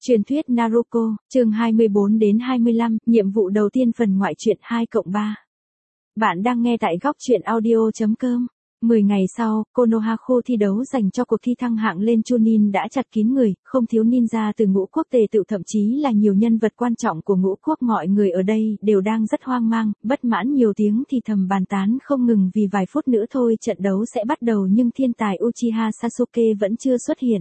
Truyền thuyết Naruto, chương 24 đến 25, nhiệm vụ đầu tiên phần ngoại truyện 2+3. Bạn đang nghe tại góc truyện audio.com. 10 ngày sau, Konoha khu thi đấu dành cho cuộc thi thăng hạng lên Chunin đã chặt kín người, không thiếu ninja từ ngũ quốc tề tựu, thậm chí là nhiều nhân vật quan trọng của ngũ quốc. Mọi người ở đây đều đang rất hoang mang, bất mãn, nhiều tiếng thì thầm bàn tán không ngừng vì vài phút nữa thôi trận đấu sẽ bắt đầu nhưng thiên tài Uchiha Sasuke vẫn chưa xuất hiện.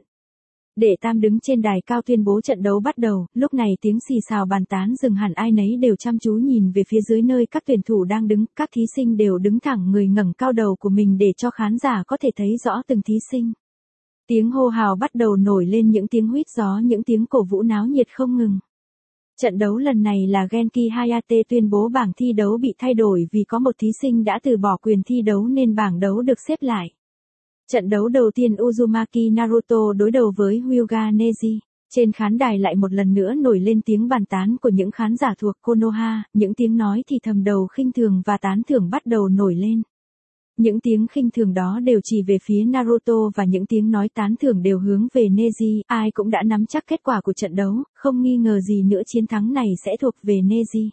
Để Tam đứng trên đài cao tuyên bố trận đấu bắt đầu, lúc này tiếng xì xào bàn tán dừng hẳn, ai nấy đều chăm chú nhìn về phía dưới nơi các tuyển thủ đang đứng, các thí sinh đều đứng thẳng người, ngẩng cao đầu của mình để cho khán giả có thể thấy rõ từng thí sinh. Tiếng hô hào bắt đầu nổi lên, những tiếng huýt gió, những tiếng cổ vũ náo nhiệt không ngừng. Trận đấu lần này là Genki Hayate tuyên bố bảng thi đấu bị thay đổi vì có một thí sinh đã từ bỏ quyền thi đấu nên bảng đấu được xếp lại. Trận đấu đầu tiên Uzumaki Naruto đối đầu với Hyuga Neji. Trên khán đài lại một lần nữa nổi lên tiếng bàn tán của những khán giả thuộc Konoha, những tiếng nói thì thầm đầu khinh thường và tán thưởng bắt đầu nổi lên. Những tiếng khinh thường đó đều chỉ về phía Naruto và những tiếng nói tán thưởng đều hướng về Neji, ai cũng đã nắm chắc kết quả của trận đấu, không nghi ngờ gì nữa chiến thắng này sẽ thuộc về Neji.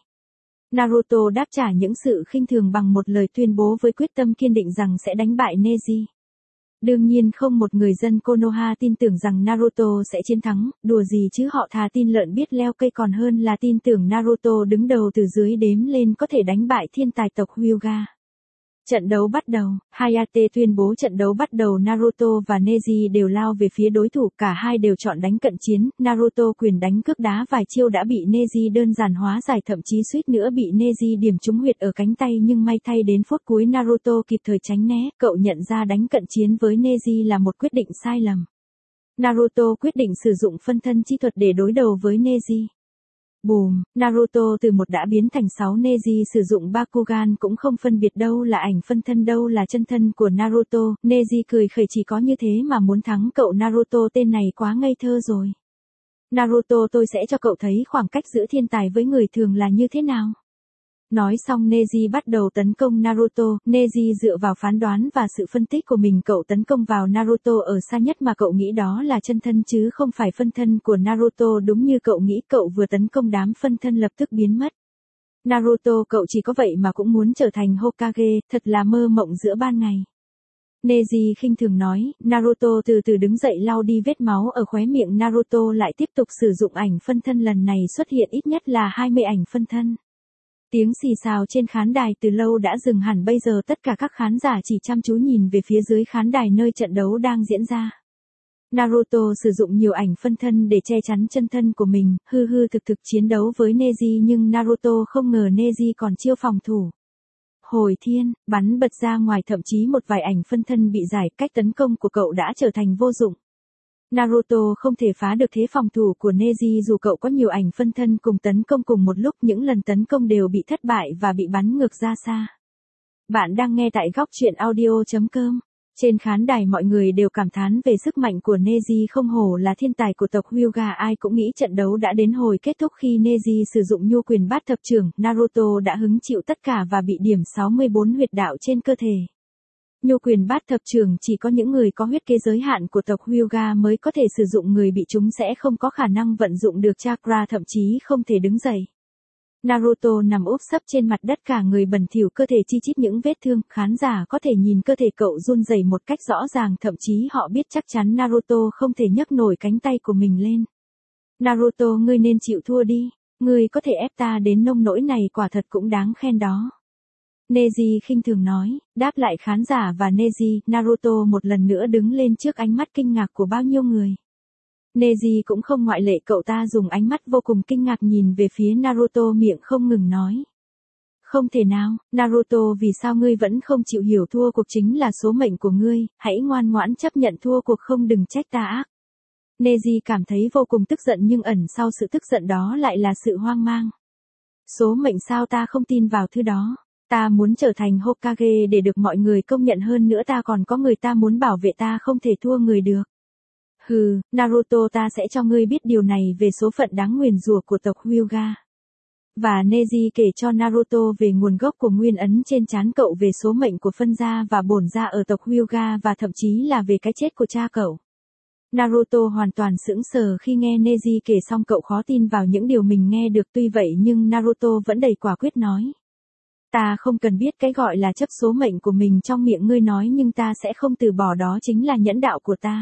Naruto đáp trả những sự khinh thường bằng một lời tuyên bố với quyết tâm kiên định rằng sẽ đánh bại Neji. Đương nhiên không một người dân Konoha tin tưởng rằng Naruto sẽ chiến thắng, đùa gì chứ, họ thà tin lợn biết leo cây còn hơn là tin tưởng Naruto đứng đầu từ dưới đếm lên có thể đánh bại thiên tài tộc Hyuga. Trận đấu bắt đầu, Hayate tuyên bố trận đấu bắt đầu, Naruto và Neji đều lao về phía đối thủ, cả hai đều chọn đánh cận chiến, Naruto quyền đánh cước đá vài chiêu đã bị Neji đơn giản hóa giải, thậm chí suýt nữa bị Neji điểm trúng huyệt ở cánh tay nhưng may thay đến phút cuối Naruto kịp thời tránh né, cậu nhận ra đánh cận chiến với Neji là một quyết định sai lầm. Naruto quyết định sử dụng phân thân chi thuật để đối đầu với Neji. Bùm, Naruto từ 1 đã biến thành 6, Neji sử dụng Bakugan cũng không phân biệt đâu là ảnh phân thân đâu là chân thân của Naruto, Neji cười khẩy, chỉ có như thế mà muốn thắng cậu Naruto, tên này quá ngây thơ rồi. Naruto, tôi sẽ cho cậu thấy khoảng cách giữa thiên tài với người thường là như thế nào. Nói xong Neji bắt đầu tấn công Naruto, Neji dựa vào phán đoán và sự phân tích của mình cậu tấn công vào Naruto ở xa nhất mà cậu nghĩ đó là chân thân chứ không phải phân thân của Naruto, đúng như cậu nghĩ, cậu vừa tấn công đám phân thân lập tức biến mất. Naruto, cậu chỉ có vậy mà cũng muốn trở thành Hokage, thật là mơ mộng giữa ban ngày. Neji khinh thường nói, Naruto từ từ đứng dậy lau đi vết máu ở khóe miệng, Naruto lại tiếp tục sử dụng ảnh phân thân, lần này xuất hiện ít nhất là 20 ảnh phân thân. Tiếng xì xào trên khán đài từ lâu đã dừng hẳn, bây giờ tất cả các khán giả chỉ chăm chú nhìn về phía dưới khán đài nơi trận đấu đang diễn ra. Naruto sử dụng nhiều ảnh phân thân để che chắn chân thân của mình, thực chiến đấu với Neji nhưng Naruto không ngờ Neji còn chiêu phòng thủ. Hồi thiên, bắn bật ra ngoài, thậm chí một vài ảnh phân thân bị giải, cách tấn công của cậu đã trở thành vô dụng. Naruto không thể phá được thế phòng thủ của Neji dù cậu có nhiều ảnh phân thân cùng tấn công cùng một lúc, những lần tấn công đều bị thất bại và bị bắn ngược ra xa. Bạn đang nghe tại góc truyện audio.com. Trên khán đài mọi người đều cảm thán về sức mạnh của Neji, không hổ là thiên tài của tộc Hyuga, ai cũng nghĩ trận đấu đã đến hồi kết thúc khi Neji sử dụng nhu quyền bát thập trưởng, Naruto đã hứng chịu tất cả và bị điểm 64 huyệt đạo trên cơ thể. Nhu quyền bát thập trưởng chỉ có những người có huyết kế giới hạn của tộc Hyuga mới có thể sử dụng, người bị chúng sẽ không có khả năng vận dụng được chakra, thậm chí không thể đứng dậy. Naruto nằm úp sấp trên mặt đất, cả người bẩn thỉu, cơ thể chi chít những vết thương, khán giả có thể nhìn cơ thể cậu run rẩy một cách rõ ràng, thậm chí họ biết chắc chắn Naruto không thể nhấc nổi cánh tay của mình lên. Naruto, ngươi nên chịu thua đi, ngươi có thể ép ta đến nông nỗi này quả thật cũng đáng khen đó. Neji khinh thường nói, đáp lại khán giả và Neji, Naruto một lần nữa đứng lên trước ánh mắt kinh ngạc của bao nhiêu người. Neji cũng không ngoại lệ, cậu ta dùng ánh mắt vô cùng kinh ngạc nhìn về phía Naruto, miệng không ngừng nói. Không thể nào, Naruto, vì sao ngươi vẫn không chịu hiểu thua cuộc chính là số mệnh của ngươi, hãy ngoan ngoãn chấp nhận thua cuộc, không đừng trách ta ác. Neji cảm thấy vô cùng tức giận nhưng ẩn sau sự tức giận đó lại là sự hoang mang. Số mệnh sao, ta không tin vào thứ đó. Ta muốn trở thành Hokage để được mọi người công nhận, hơn nữa ta còn có người ta muốn bảo vệ, ta không thể thua người được. Hừ, Naruto, ta sẽ cho ngươi biết điều này về số phận đáng nguyền rủa của tộc Hyuga. Và Neji kể cho Naruto về nguồn gốc của nguyên ấn trên trán cậu, về số mệnh của phân gia và bổn gia ở tộc Hyuga và thậm chí là về cái chết của cha cậu. Naruto hoàn toàn sững sờ khi nghe Neji kể xong, cậu khó tin vào những điều mình nghe được. Tuy vậy nhưng Naruto vẫn đầy quả quyết nói. Ta không cần biết cái gọi là chấp số mệnh của mình trong miệng ngươi nói, nhưng ta sẽ không từ bỏ, đó chính là nhẫn đạo của ta.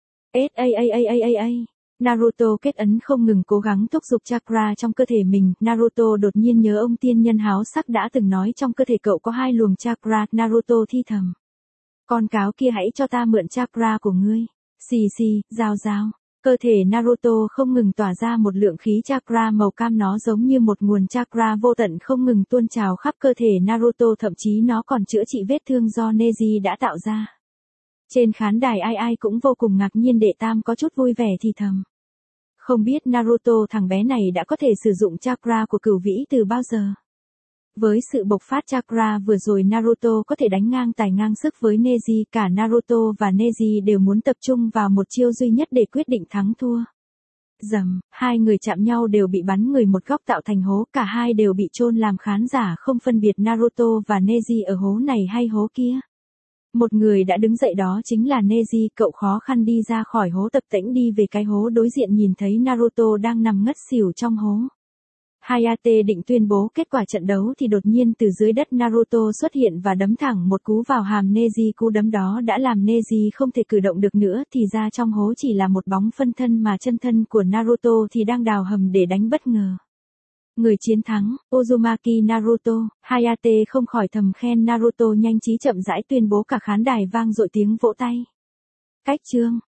Naruto kết ấn không ngừng cố gắng thúc giục chakra trong cơ thể mình. Naruto đột nhiên nhớ ông tiên nhân háo sắc đã từng nói trong cơ thể cậu có 2 luồng chakra. Naruto thi thầm. Con cáo kia, hãy cho ta mượn chakra của ngươi. Xì xì, rào rào. Cơ thể Naruto không ngừng tỏa ra một lượng khí chakra màu cam, nó giống như một nguồn chakra vô tận không ngừng tuôn trào khắp cơ thể Naruto, thậm chí nó còn chữa trị vết thương do Neji đã tạo ra. Trên khán đài ai cũng vô cùng ngạc nhiên, đệ tam có chút vui vẻ thì thầm. Không biết Naruto thằng bé này đã có thể sử dụng chakra của cửu vĩ từ bao giờ. Với sự bộc phát chakra vừa rồi, Naruto có thể đánh ngang tài ngang sức với Neji. Cả Naruto và Neji đều muốn tập trung vào một chiêu duy nhất để quyết định thắng thua. Rầm, 2 người chạm nhau đều bị bắn người một góc tạo thành hố, cả hai đều bị chôn, làm khán giả không phân biệt Naruto và Neji ở hố này hay hố kia. Một người đã đứng dậy, đó chính là Neji. Cậu khó khăn đi ra khỏi hố, tập tễnh đi về cái hố đối diện, nhìn thấy Naruto đang nằm ngất xỉu trong hố. Hayate định tuyên bố kết quả trận đấu thì đột nhiên từ dưới đất Naruto xuất hiện và đấm thẳng một cú vào hàm Neji. Cú đấm đó đã làm Neji không thể cử động được nữa, thì ra trong hố chỉ là một bóng phân thân, mà chân thân của Naruto thì đang đào hầm để đánh bất ngờ. Người chiến thắng, Uzumaki Naruto. Hayate không khỏi thầm khen Naruto nhanh trí chậm rãi tuyên bố, cả khán đài vang dội tiếng vỗ tay. Cách chương